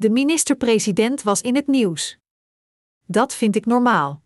De minister-president was in het nieuws. Dat vind ik normaal.